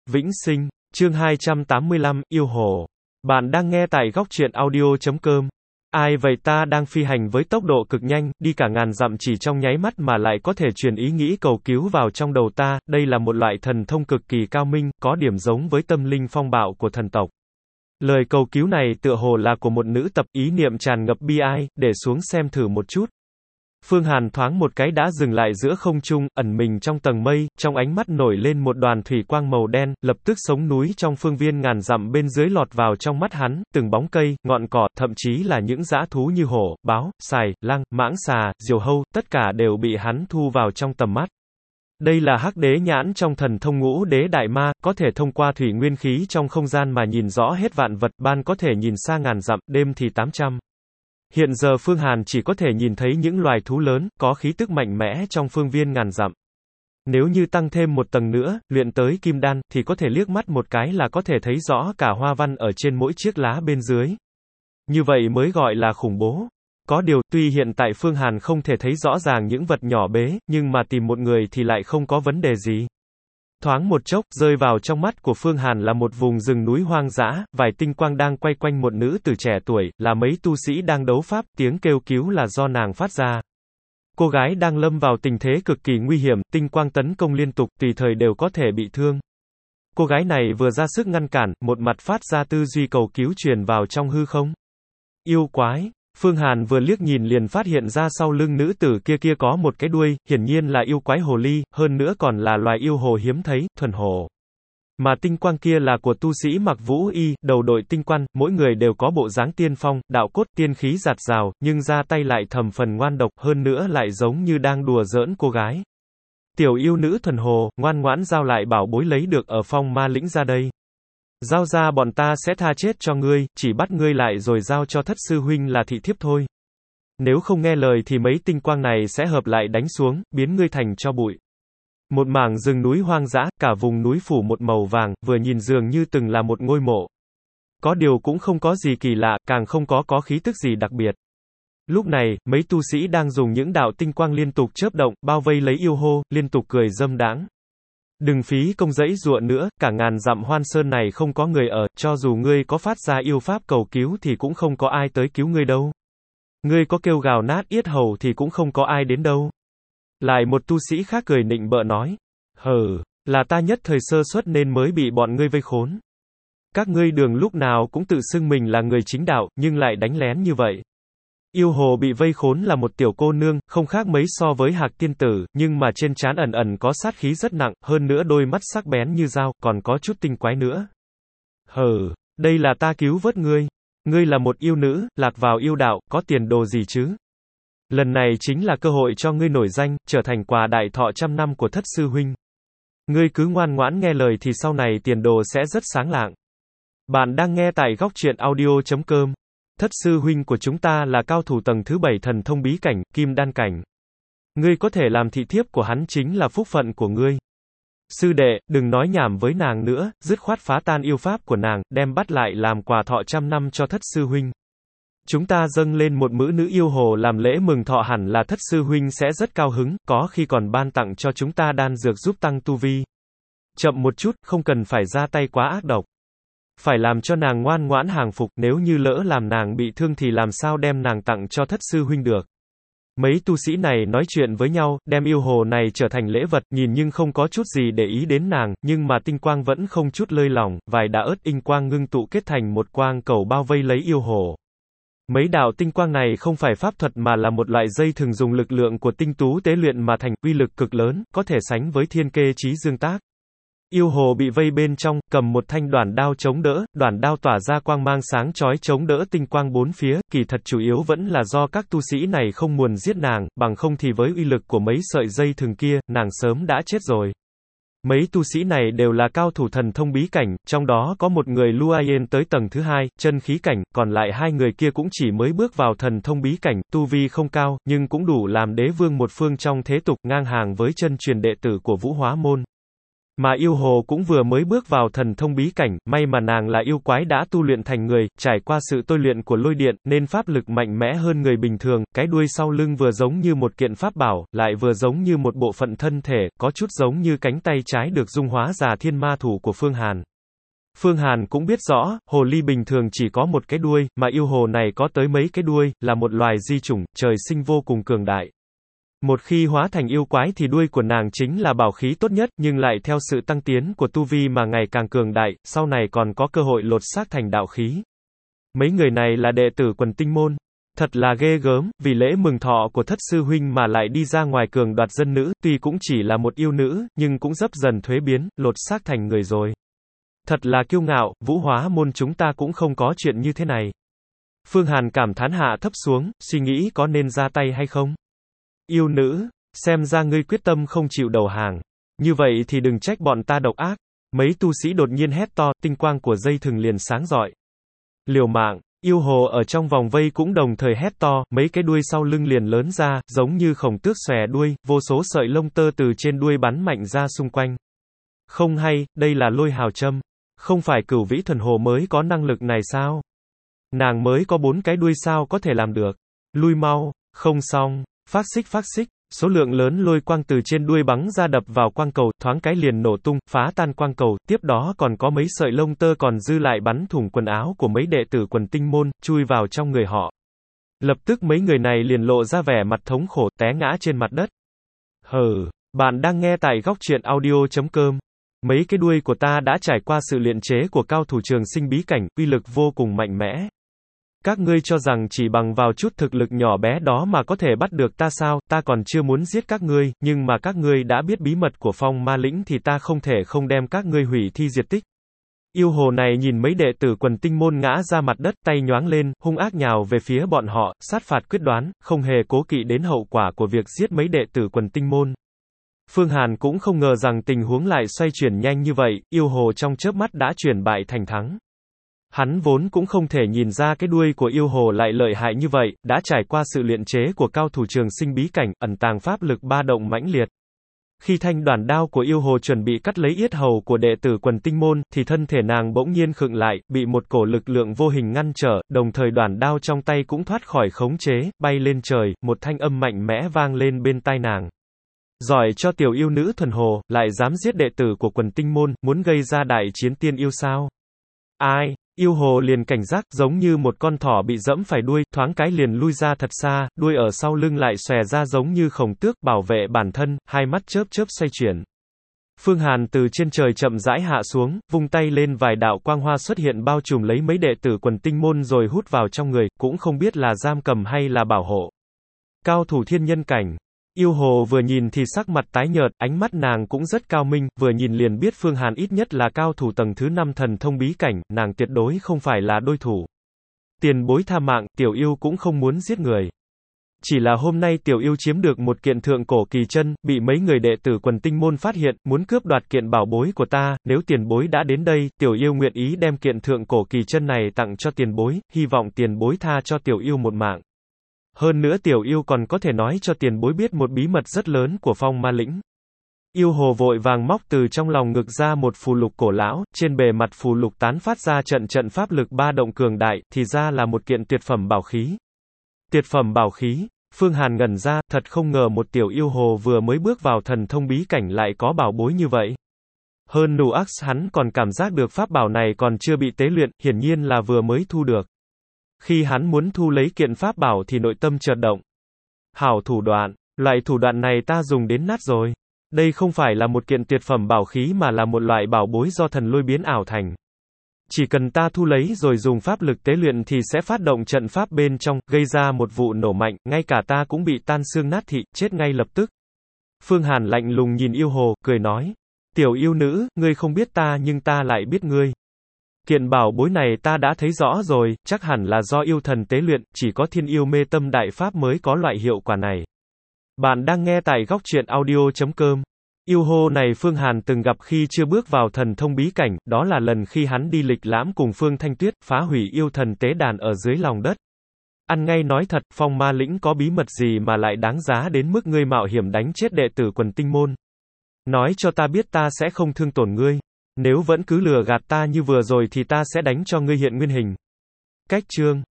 Vĩnh Sinh, chương 285, yêu hồ. Bạn đang nghe tại góc truyện audio.com. Ai vậy, ta đang phi hành với tốc độ cực nhanh, đi cả ngàn dặm chỉ trong nháy mắt mà lại có thể truyền ý nghĩ cầu cứu vào trong đầu ta, đây là một loại thần thông cực kỳ cao minh, có điểm giống với tâm linh phong bạo của thần tộc. Lời cầu cứu này tựa hồ là của một nữ tập, ý niệm tràn ngập bi ai, để xuống xem thử một chút. Phương Hàn thoáng một cái đã dừng lại giữa không trung, ẩn mình trong tầng mây, trong ánh mắt nổi lên một đoàn thủy quang màu đen, lập tức sống núi trong phương viên ngàn dặm bên dưới lọt vào trong mắt hắn, từng bóng cây, ngọn cỏ, thậm chí là những dã thú như hổ, báo, sài, lang, mãng xà, diều hâu, tất cả đều bị hắn thu vào trong tầm mắt. Đây là hắc đế nhãn trong thần thông ngũ đế đại ma, có thể thông qua thủy nguyên khí trong không gian mà nhìn rõ hết vạn vật, ban có thể nhìn xa ngàn dặm, đêm thì 800. Hiện giờ Phương Hàn chỉ có thể nhìn thấy những loài thú lớn, có khí tức mạnh mẽ trong phương viên ngàn dặm. Nếu như tăng thêm một tầng nữa, luyện tới kim đan, thì có thể liếc mắt một cái là có thể thấy rõ cả hoa văn ở trên mỗi chiếc lá bên dưới. Như vậy mới gọi là khủng bố. Có điều, tuy hiện tại Phương Hàn không thể thấy rõ ràng những vật nhỏ bé, nhưng mà tìm một người thì lại không có vấn đề gì. Thoáng một chốc, rơi vào trong mắt của Phương Hàn là một vùng rừng núi hoang dã, vài tinh quang đang quay quanh một nữ tử trẻ tuổi, là mấy tu sĩ đang đấu pháp, tiếng kêu cứu là do nàng phát ra. Cô gái đang lâm vào tình thế cực kỳ nguy hiểm, tinh quang tấn công liên tục, tùy thời đều có thể bị thương. Cô gái này vừa ra sức ngăn cản, một mặt phát ra tư duy cầu cứu truyền vào trong hư không. Yêu quái. Phương Hàn vừa liếc nhìn liền phát hiện ra sau lưng nữ tử kia có một cái đuôi, hiển nhiên là yêu quái hồ ly, hơn nữa còn là loài yêu hồ hiếm thấy, thuần hồ. Mà tinh quang kia là của tu sĩ mặc vũ y, đầu đội tinh quan, mỗi người đều có bộ dáng tiên phong, đạo cốt, tiên khí dạt dào, nhưng ra tay lại thầm phần ngoan độc, hơn nữa lại giống như đang đùa giỡn cô gái. Tiểu yêu nữ thuần hồ, ngoan ngoãn giao lại bảo bối lấy được ở phong ma lĩnh ra đây. Giao ra bọn ta sẽ tha chết cho ngươi, chỉ bắt ngươi lại rồi giao cho thất sư huynh là thị thiếp thôi. Nếu không nghe lời thì mấy tinh quang này sẽ hợp lại đánh xuống, biến ngươi thành tro bụi. Một mảng rừng núi hoang dã, cả vùng núi phủ một màu vàng, vừa nhìn dường như từng là một ngôi mộ. Có điều cũng không có gì kỳ lạ, càng không có khí tức gì đặc biệt. Lúc này, mấy tu sĩ đang dùng những đạo tinh quang liên tục chớp động, bao vây lấy yêu hô, liên tục cười dâm đãng. Đừng phí công dẫy dụa nữa, cả ngàn dặm hoan sơn này không có người ở, cho dù ngươi có phát ra yêu pháp cầu cứu thì cũng không có ai tới cứu ngươi đâu. Ngươi có kêu gào nát yết hầu thì cũng không có ai đến đâu. Lại một tu sĩ khác cười nịnh bợ nói. Là ta nhất thời sơ suất nên mới bị bọn ngươi vây khốn. Các ngươi đường lúc nào cũng tự xưng mình là người chính đạo, nhưng lại đánh lén như vậy. Yêu hồ bị vây khốn là một tiểu cô nương, không khác mấy so với Hạc tiên tử, nhưng mà trên trán ẩn ẩn có sát khí rất nặng, hơn nữa đôi mắt sắc bén như dao, còn có chút tinh quái nữa. Đây là ta cứu vớt ngươi. Ngươi là một yêu nữ, lạc vào yêu đạo, có tiền đồ gì chứ? Lần này chính là cơ hội cho ngươi nổi danh, trở thành quà đại thọ 100 năm của thất sư huynh. Ngươi cứ ngoan ngoãn nghe lời thì sau này tiền đồ sẽ rất sáng lạng. Bạn đang nghe tại góc truyện audio.com. Thất sư huynh của chúng ta là cao thủ tầng thứ 7 thần thông bí cảnh, kim đan cảnh. Ngươi có thể làm thị thiếp của hắn chính là phúc phận của ngươi. Sư đệ, đừng nói nhảm với nàng nữa, dứt khoát phá tan yêu pháp của nàng, đem bắt lại làm quà thọ 100 năm cho thất sư huynh. Chúng ta dâng lên một mữ nữ yêu hồ làm lễ mừng thọ, hẳn là thất sư huynh sẽ rất cao hứng, có khi còn ban tặng cho chúng ta đan dược giúp tăng tu vi. Chậm một chút, không cần phải ra tay quá ác độc. Phải làm cho nàng ngoan ngoãn hàng phục, nếu như lỡ làm nàng bị thương thì làm sao đem nàng tặng cho thất sư huynh được. Mấy tu sĩ này nói chuyện với nhau, đem yêu hồ này trở thành lễ vật, nhìn nhưng không có chút gì để ý đến nàng, nhưng mà tinh quang vẫn không chút lơi lỏng, vài đạo ớt tinh quang ngưng tụ kết thành một quang cầu bao vây lấy yêu hồ. Mấy đạo tinh quang này không phải pháp thuật mà là một loại dây thường dùng lực lượng của tinh tú tế luyện mà thành, uy lực cực lớn, có thể sánh với thiên kê chí dương tác. Yêu hồ bị vây bên trong, cầm một thanh đoản đao chống đỡ, đoản đao tỏa ra quang mang sáng chói chống đỡ tinh quang bốn phía, kỳ thật chủ yếu vẫn là do các tu sĩ này không muốn giết nàng, bằng không thì với uy lực của mấy sợi dây thừng kia, nàng sớm đã chết rồi. Mấy tu sĩ này đều là cao thủ thần thông bí cảnh, trong đó có một người Luayen tới tầng thứ 2, chân khí cảnh, còn lại hai người kia cũng chỉ mới bước vào thần thông bí cảnh, tu vi không cao, nhưng cũng đủ làm đế vương một phương trong thế tục, ngang hàng với chân truyền đệ tử của Vũ Hóa môn. Mà yêu hồ cũng vừa mới bước vào thần thông bí cảnh, may mà nàng là yêu quái đã tu luyện thành người, trải qua sự tôi luyện của lôi điện, nên pháp lực mạnh mẽ hơn người bình thường, cái đuôi sau lưng vừa giống như một kiện pháp bảo, lại vừa giống như một bộ phận thân thể, có chút giống như cánh tay trái được dung hóa già thiên ma thủ của Phương Hàn. Phương Hàn cũng biết rõ, hồ ly bình thường chỉ có một cái đuôi, mà yêu hồ này có tới mấy cái đuôi, là một loài di chủng, trời sinh vô cùng cường đại. Một khi hóa thành yêu quái thì đuôi của nàng chính là bảo khí tốt nhất, nhưng lại theo sự tăng tiến của tu vi mà ngày càng cường đại, sau này còn có cơ hội lột xác thành đạo khí. Mấy người này là đệ tử quần tinh môn. Thật là ghê gớm, vì lễ mừng thọ của thất sư huynh mà lại đi ra ngoài cường đoạt dân nữ, tuy cũng chỉ là một yêu nữ, nhưng cũng dấp dần thuế biến, lột xác thành người rồi. Thật là kiêu ngạo, Vũ Hóa môn chúng ta cũng không có chuyện như thế này. Phương Hàn cảm thán hạ thấp xuống, suy nghĩ có nên ra tay hay không. Yêu nữ, xem ra ngươi quyết tâm không chịu đầu hàng. Như vậy thì đừng trách bọn ta độc ác. Mấy tu sĩ đột nhiên hét to, tinh quang của dây thừng liền sáng rọi. Liều mạng, yêu hồ ở trong vòng vây cũng đồng thời hét to, mấy cái đuôi sau lưng liền lớn ra, giống như khổng tước xòe đuôi, vô số sợi lông tơ từ trên đuôi bắn mạnh ra xung quanh. Không hay, đây là Lôi Hào Châm. Không phải Cửu Vĩ Thuần Hồ mới có năng lực này sao? Nàng mới có 4 cái đuôi sao có thể làm được? Lui mau, không xong, phát xích, số lượng lớn lôi quang từ trên đuôi bắn ra đập vào quang cầu, thoáng cái liền nổ tung, phá tan quang cầu, tiếp đó còn có mấy sợi lông tơ còn dư lại bắn thủng quần áo của mấy đệ tử quần tinh môn, chui vào trong người họ. Lập tức mấy người này liền lộ ra vẻ mặt thống khổ, té ngã trên mặt đất. Hừ, bạn đang nghe tại góc truyện audio.com. Mấy cái đuôi của ta đã trải qua sự luyện chế của cao thủ trường sinh bí cảnh, uy lực vô cùng mạnh mẽ. Các ngươi cho rằng chỉ bằng vào chút thực lực nhỏ bé đó mà có thể bắt được ta sao, ta còn chưa muốn giết các ngươi, nhưng mà các ngươi đã biết bí mật của phong ma lĩnh thì ta không thể không đem các ngươi hủy thi diệt tích. Yêu hồ này nhìn mấy đệ tử quần tinh môn ngã ra mặt đất, tay nhoáng lên, hung ác nhào về phía bọn họ, sát phạt quyết đoán, không hề cố kỵ đến hậu quả của việc giết mấy đệ tử quần tinh môn. Phương Hàn cũng không ngờ rằng tình huống lại xoay chuyển nhanh như vậy, yêu hồ trong chớp mắt đã chuyển bại thành thắng. Hắn vốn cũng không thể nhìn ra cái đuôi của yêu hồ lại lợi hại như vậy, đã trải qua sự luyện chế của cao thủ trường sinh bí cảnh, ẩn tàng pháp lực ba động mãnh liệt. Khi thanh đoản đao của yêu hồ chuẩn bị cắt lấy yết hầu của đệ tử quần tinh môn, thì thân thể nàng bỗng nhiên khựng lại, bị một cổ lực lượng vô hình ngăn trở, đồng thời đoản đao trong tay cũng thoát khỏi khống chế, bay lên trời, một thanh âm mạnh mẽ vang lên bên tai nàng. Giỏi cho tiểu yêu nữ thuần hồ, lại dám giết đệ tử của quần tinh môn, muốn gây ra đại chiến tiên yêu sao? Ai? Yêu hồ liền cảnh giác, giống như một con thỏ bị dẫm phải đuôi, thoáng cái liền lui ra thật xa, đuôi ở sau lưng lại xòe ra giống như khổng tước, bảo vệ bản thân, hai mắt chớp chớp xoay chuyển. Phương Hàn từ trên trời chậm rãi hạ xuống, vung tay lên vài đạo quang hoa xuất hiện bao trùm lấy mấy đệ tử quần tinh môn rồi hút vào trong người, cũng không biết là giam cầm hay là bảo hộ. Cao thủ thiên nhân cảnh. Yêu hồ vừa nhìn thì sắc mặt tái nhợt, ánh mắt nàng cũng rất cao minh, vừa nhìn liền biết Phương Hàn ít nhất là cao thủ tầng thứ 5 thần thông bí cảnh, nàng tuyệt đối không phải là đối thủ. Tiền bối tha mạng, tiểu yêu cũng không muốn giết người. Chỉ là hôm nay tiểu yêu chiếm được một kiện thượng cổ kỳ chân, bị mấy người đệ tử quần tinh môn phát hiện, muốn cướp đoạt kiện bảo bối của ta, nếu tiền bối đã đến đây, tiểu yêu nguyện ý đem kiện thượng cổ kỳ chân này tặng cho tiền bối, hy vọng tiền bối tha cho tiểu yêu một mạng. Hơn nữa tiểu yêu còn có thể nói cho tiền bối biết một bí mật rất lớn của phong ma lĩnh. Yêu hồ vội vàng móc từ trong lòng ngực ra một phù lục cổ lão, trên bề mặt phù lục tán phát ra trận trận pháp lực ba động cường đại, thì ra là một kiện tuyệt phẩm bảo khí. Tuyệt phẩm bảo khí, Phương Hàn ngẩn ra, thật không ngờ một tiểu yêu hồ vừa mới bước vào thần thông bí cảnh lại có bảo bối như vậy. Hơn nữa hắn còn cảm giác được pháp bảo này còn chưa bị tế luyện, hiển nhiên là vừa mới thu được. Khi hắn muốn thu lấy kiện pháp bảo thì nội tâm chợt động. Hảo thủ đoạn, loại thủ đoạn này ta dùng đến nát rồi. Đây không phải là một kiện tuyệt phẩm bảo khí mà là một loại bảo bối do thần lôi biến ảo thành. Chỉ cần ta thu lấy rồi dùng pháp lực tế luyện thì sẽ phát động trận pháp bên trong, gây ra một vụ nổ mạnh, ngay cả ta cũng bị tan xương nát thịt, chết ngay lập tức. Phương Hàn lạnh lùng nhìn yêu hồ, cười nói. Tiểu yêu nữ, ngươi không biết ta nhưng ta lại biết ngươi. Kiện bảo bối này ta đã thấy rõ rồi, chắc hẳn là do yêu thần tế luyện, chỉ có thiên yêu mê tâm đại pháp mới có loại hiệu quả này. Bạn đang nghe tại góc truyện audio.com. Yêu hồ này Phương Hàn từng gặp khi chưa bước vào thần thông bí cảnh, đó là lần khi hắn đi lịch lãm cùng Phương Thanh Tuyết, phá hủy yêu thần tế đàn ở dưới lòng đất. Ăn ngay nói thật, phong ma lĩnh có bí mật gì mà lại đáng giá đến mức ngươi mạo hiểm đánh chết đệ tử quần tinh môn. Nói cho ta biết ta sẽ không thương tổn ngươi. Nếu vẫn cứ lừa gạt ta như vừa rồi thì ta sẽ đánh cho ngươi hiện nguyên hình. Cách chương